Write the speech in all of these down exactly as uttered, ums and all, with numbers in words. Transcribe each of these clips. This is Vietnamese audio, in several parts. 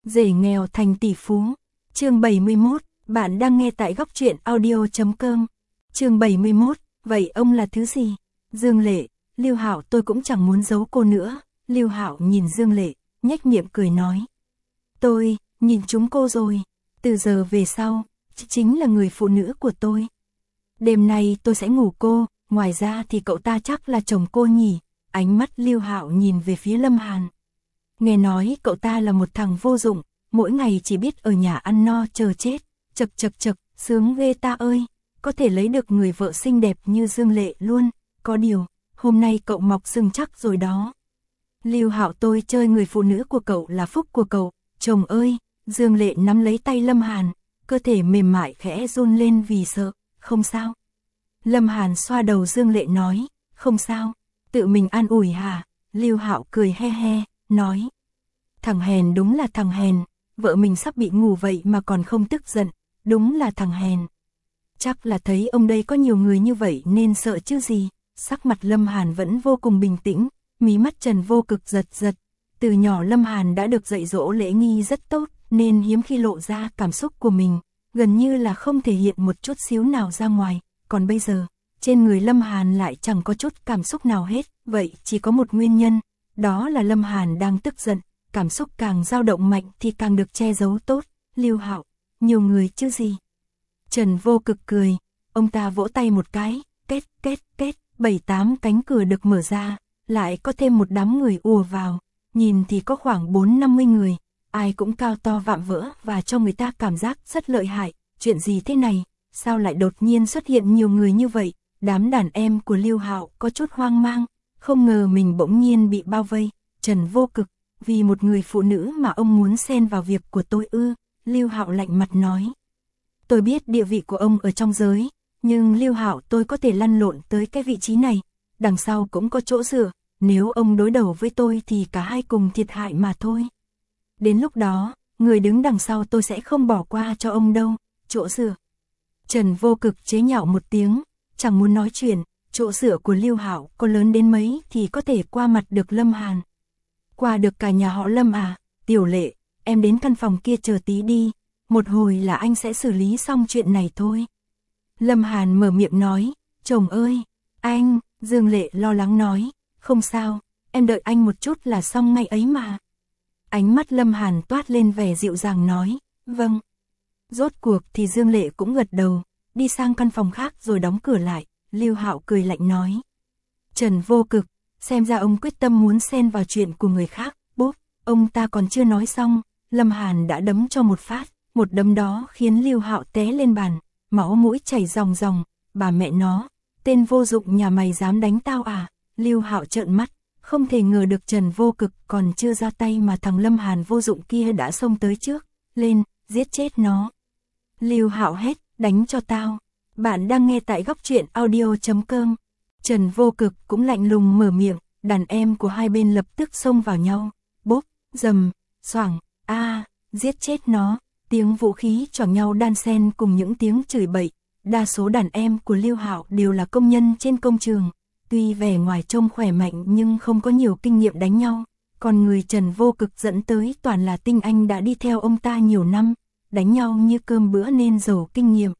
Rể nghèo thành tỷ phú. Chương bảy mươi mốt, bạn đang nghe tại góc truyện audio chấm com. Chương bảy mươi mốt, vậy ông là thứ gì? Dương Lệ, Lưu Hạo, tôi cũng chẳng muốn giấu cô nữa. Lưu Hạo nhìn Dương Lệ, nhếch miệng cười nói. Tôi, nhìn chúng cô rồi. Từ giờ về sau, chính là người phụ nữ của tôi. Đêm nay tôi sẽ ngủ cô, ngoài ra thì cậu ta chắc là chồng cô nhỉ? Ánh mắt Lưu Hạo nhìn về phía Lâm Hàn. Nghe nói cậu ta là một thằng vô dụng, mỗi ngày chỉ biết ở nhà ăn no chờ chết. Chật chật chật, sướng ghê ta ơi, có thể lấy được người vợ xinh đẹp như Dương Lệ luôn. Có điều, hôm nay cậu mọc sừng chắc rồi đó. Lưu Hạo, tôi chơi người phụ nữ của cậu là phúc của cậu. Chồng ơi, Dương Lệ nắm lấy tay Lâm Hàn, cơ thể mềm mại khẽ run lên vì sợ. Không sao. Lâm Hàn xoa đầu Dương Lệ nói, không sao. Tự mình an ủi hả? Lưu Hạo cười he he, nói. Thằng hèn, đúng là thằng hèn, vợ mình sắp bị ngủ vậy mà còn không tức giận, đúng là thằng hèn. Chắc là thấy ông đây có nhiều người như vậy nên sợ chứ gì. Sắc mặt Lâm Hàn vẫn vô cùng bình tĩnh, mí mắt Trần Vô Cực giật giật. Từ nhỏ Lâm Hàn đã được dạy dỗ lễ nghi rất tốt, nên hiếm khi lộ ra cảm xúc của mình, gần như là không thể hiện một chút xíu nào ra ngoài. Còn bây giờ, trên người Lâm Hàn lại chẳng có chút cảm xúc nào hết. Vậy chỉ có một nguyên nhân, đó là Lâm Hàn đang tức giận. Cảm xúc càng dao động mạnh thì càng được che giấu tốt. Lưu Hạo, nhiều người chứ gì. Trần Vô Cực cười, ông ta vỗ tay một cái, két két két, bảy tám cánh cửa được mở ra, lại có thêm một đám người ùa vào, nhìn thì có khoảng bốn năm mươi người, ai cũng cao to vạm vỡ và cho người ta cảm giác rất lợi hại. Chuyện gì thế này, sao lại đột nhiên xuất hiện nhiều người như vậy? Đám đàn em của Lưu Hạo có chút hoang mang, không ngờ mình bỗng nhiên bị bao vây. Trần Vô Cực, vì một người phụ nữ mà ông muốn xen vào việc của tôi ư? Lưu Hạo lạnh mặt nói. Tôi biết địa vị của ông ở trong giới, nhưng Lưu Hạo, tôi có thể lăn lộn tới cái vị trí này, đằng sau cũng có chỗ dựa, nếu ông đối đầu với tôi thì cả hai cùng thiệt hại mà thôi. Đến lúc đó, người đứng đằng sau tôi sẽ không bỏ qua cho ông đâu. Chỗ dựa. Trần Vô Cực chế nhạo một tiếng, chẳng muốn nói chuyện. Chỗ dựa của Lưu Hạo có lớn đến mấy thì có thể qua mặt được Lâm Hàn. Qua được cả nhà họ Lâm à? Tiểu Lệ, em đến căn phòng kia chờ tí đi, một hồi là anh sẽ xử lý xong chuyện này thôi. Lâm Hàn mở miệng nói, chồng ơi, anh. Dương Lệ lo lắng nói, không sao, em đợi anh một chút là xong ngay ấy mà. Ánh mắt Lâm Hàn toát lên vẻ dịu dàng nói, vâng. Rốt cuộc thì Dương Lệ cũng gật đầu, đi sang căn phòng khác rồi đóng cửa lại. Lưu Hạo cười lạnh nói, Trần Vô Cực, xem ra ông quyết tâm muốn xen vào chuyện của người khác. Bốp, ông ta còn chưa nói xong, Lâm Hàn đã đấm cho một phát, một đấm đó khiến Lưu Hạo té lên bàn, máu mũi chảy ròng ròng. Bà mẹ nó, tên vô dụng nhà mày dám đánh tao à? Lưu Hạo trợn mắt, không thể ngờ được Trần Vô Cực còn chưa ra tay mà thằng Lâm Hàn vô dụng kia đã xông tới trước. Lên, giết chết nó. Lưu Hạo hét, đánh cho tao. Bạn đang nghe tại góc truyện audio chấm com. Trần Vô Cực cũng lạnh lùng mở miệng, đàn em của hai bên lập tức xông vào nhau. Bốp, dầm, xoảng, a, à, giết chết nó. Tiếng vũ khí choảng nhau đan xen cùng những tiếng chửi bậy. Đa số đàn em của Lưu Hạo đều là công nhân trên công trường, tuy vẻ ngoài trông khỏe mạnh nhưng không có nhiều kinh nghiệm đánh nhau. Còn người Trần Vô Cực dẫn tới toàn là tinh anh đã đi theo ông ta nhiều năm, đánh nhau như cơm bữa nên giàu kinh nghiệm.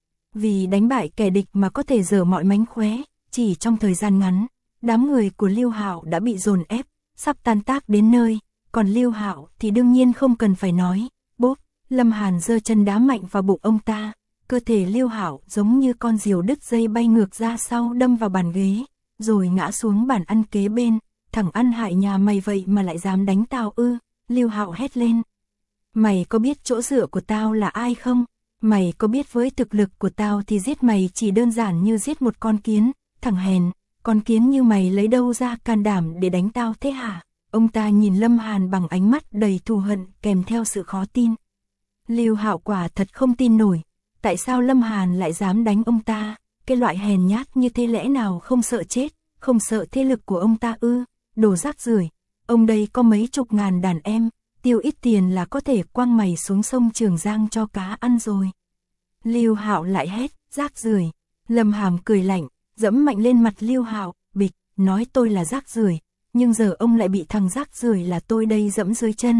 Vì đánh bại kẻ địch mà có thể giở mọi mánh khóe, chỉ trong thời gian ngắn, đám người của Lưu Hạo đã bị dồn ép, sắp tan tác đến nơi. Còn Lưu Hạo thì đương nhiên không cần phải nói. Bốp, Lâm Hàn giơ chân đá mạnh vào bụng ông ta, cơ thể Lưu Hạo giống như con diều đứt dây bay ngược ra sau đâm vào bàn ghế, rồi ngã xuống bàn ăn kế bên. Thằng ăn hại nhà mày vậy mà lại dám đánh tao ư? Lưu Hạo hét lên. Mày có biết chỗ dựa của tao là ai không? Mày có biết với thực lực của tao thì giết mày chỉ đơn giản như giết một con kiến? Thằng hèn, con kiến như mày lấy đâu ra can đảm để đánh tao thế hả? Ông ta nhìn Lâm Hàn bằng ánh mắt đầy thù hận kèm theo sự khó tin. Lưu Hạo quả thật không tin nổi, tại sao Lâm Hàn lại dám đánh ông ta? Cái loại hèn nhát như thế lẽ nào không sợ chết, không sợ thế lực của ông ta ư? Đồ rác rưởi, ông đây có mấy chục ngàn đàn em, tiêu ít tiền là có thể quăng mày xuống sông Trường Giang cho cá ăn rồi. Lưu Hạo lại hét, rác rưởi. Lâm Hàm cười lạnh, dẫm mạnh lên mặt Lưu Hạo, bịch, nói tôi là rác rưởi, nhưng giờ ông lại bị thằng rác rưởi là tôi đây dẫm dưới chân,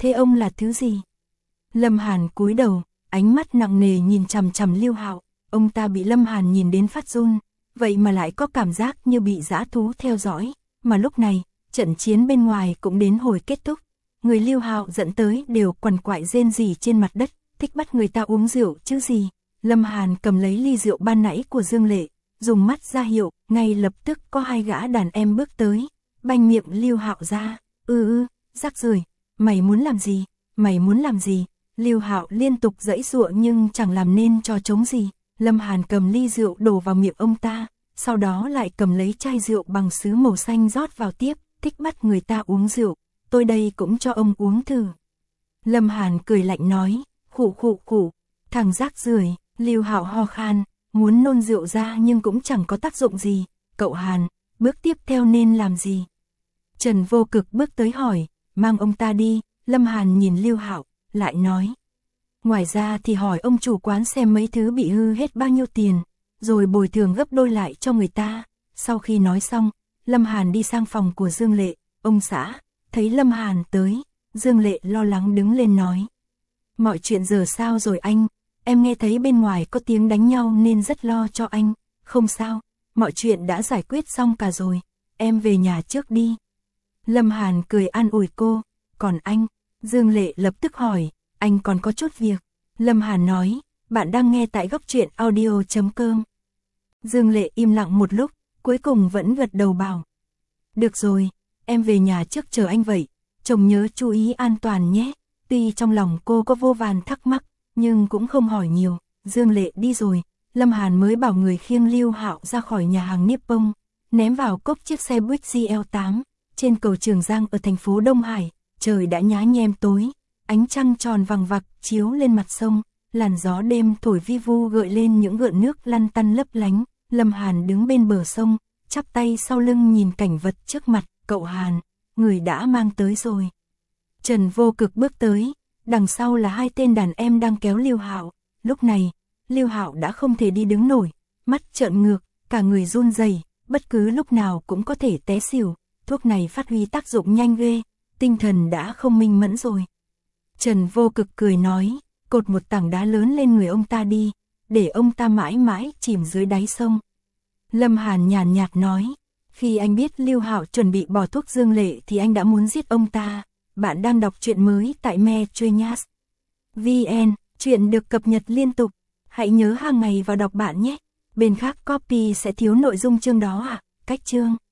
Thế ông là thứ gì? Lâm Hàn cúi đầu, ánh mắt nặng nề nhìn chằm chằm Lưu Hạo, ông ta bị Lâm Hàn nhìn đến phát run, vậy mà lại có cảm giác như bị dã thú theo dõi, mà lúc này, trận chiến bên ngoài cũng đến hồi kết thúc. Người Lưu Hạo dẫn tới đều quằn quại rên rỉ trên mặt đất, thích bắt người ta uống rượu chứ gì. Lâm Hàn cầm lấy ly rượu ban nãy của Dương Lệ, dùng mắt ra hiệu, ngay lập tức có hai gã đàn em bước tới, banh miệng Lưu Hạo ra, ư ư, rác rưởi, mày muốn làm gì, mày muốn làm gì. Lưu Hạo liên tục giãy giụa nhưng chẳng làm nên trò trống gì. Lâm Hàn cầm ly rượu đổ vào miệng ông ta, sau đó lại cầm lấy chai rượu bằng sứ màu xanh rót vào tiếp, thích bắt người ta uống rượu, tôi đây cũng cho ông uống thử. Lâm Hàn cười lạnh nói, khụ khụ khụ, thằng rác rưởi. Lưu Hạo ho khan, muốn nôn rượu ra nhưng cũng chẳng có tác dụng gì. Cậu Hàn, bước tiếp theo nên làm gì? Trần Vô Cực bước tới hỏi, mang ông ta đi. Lâm Hàn nhìn Lưu Hạo, lại nói, ngoài ra thì hỏi ông chủ quán xem mấy thứ bị hư hết bao nhiêu tiền, rồi bồi thường gấp đôi lại cho người ta. Sau khi nói xong, Lâm Hàn đi sang phòng của Dương Lệ. Ông xã, thấy Lâm Hàn tới, Dương Lệ lo lắng đứng lên nói, mọi chuyện giờ sao rồi anh? Em nghe thấy bên ngoài có tiếng đánh nhau nên rất lo cho anh. Không sao, mọi chuyện đã giải quyết xong cả rồi, em về nhà trước đi. Lâm Hàn cười an ủi cô, còn anh? Dương Lệ lập tức hỏi, anh còn có chút việc. Lâm Hàn nói, bạn đang nghe tại góc truyện audio chấm com. Dương Lệ im lặng một lúc, cuối cùng vẫn gật đầu bảo, được rồi, em về nhà trước chờ anh vậy, chồng nhớ chú ý an toàn nhé. Tuy trong lòng cô có vô vàn thắc mắc, nhưng cũng không hỏi nhiều. Dương Lệ đi rồi, Lâm Hàn mới bảo người khiêng Lưu Hạo ra khỏi nhà hàng Nippon, ném vào cốp chiếc xe buýt G L tám, trên cầu Trường Giang ở thành phố Đông Hải. Trời đã nhá nhem tối, ánh trăng tròn vằng vặc chiếu lên mặt sông, làn gió đêm thổi vi vu gợi lên những gợn nước lăn tăn lấp lánh. Lâm Hàn đứng bên bờ sông, chắp tay sau lưng nhìn cảnh vật trước mặt, cậu Hàn, người đã mang tới rồi. Trần Vô Cực bước tới, đằng sau là hai tên đàn em đang kéo Lưu Hạo. Lúc này, Lưu Hạo đã không thể đi đứng nổi, mắt trợn ngược, cả người run rẩy, bất cứ lúc nào cũng có thể té xỉu. Thuốc này phát huy tác dụng nhanh ghê, tinh thần đã không minh mẫn rồi. Trần Vô Cực cười nói, cột một tảng đá lớn lên người ông ta đi, để ông ta mãi mãi chìm dưới đáy sông. Lâm Hàn nhàn nhạt nói, khi anh biết Lưu Hạo chuẩn bị bỏ thuốc Dương Lệ thì anh đã muốn giết ông ta. Bạn đang đọc truyện mới tại me choi nhas chấm vn, truyện được cập nhật liên tục. Hãy nhớ hàng ngày vào đọc bạn nhé. Bên khác copy sẽ thiếu nội dung chương đó à, cách chương.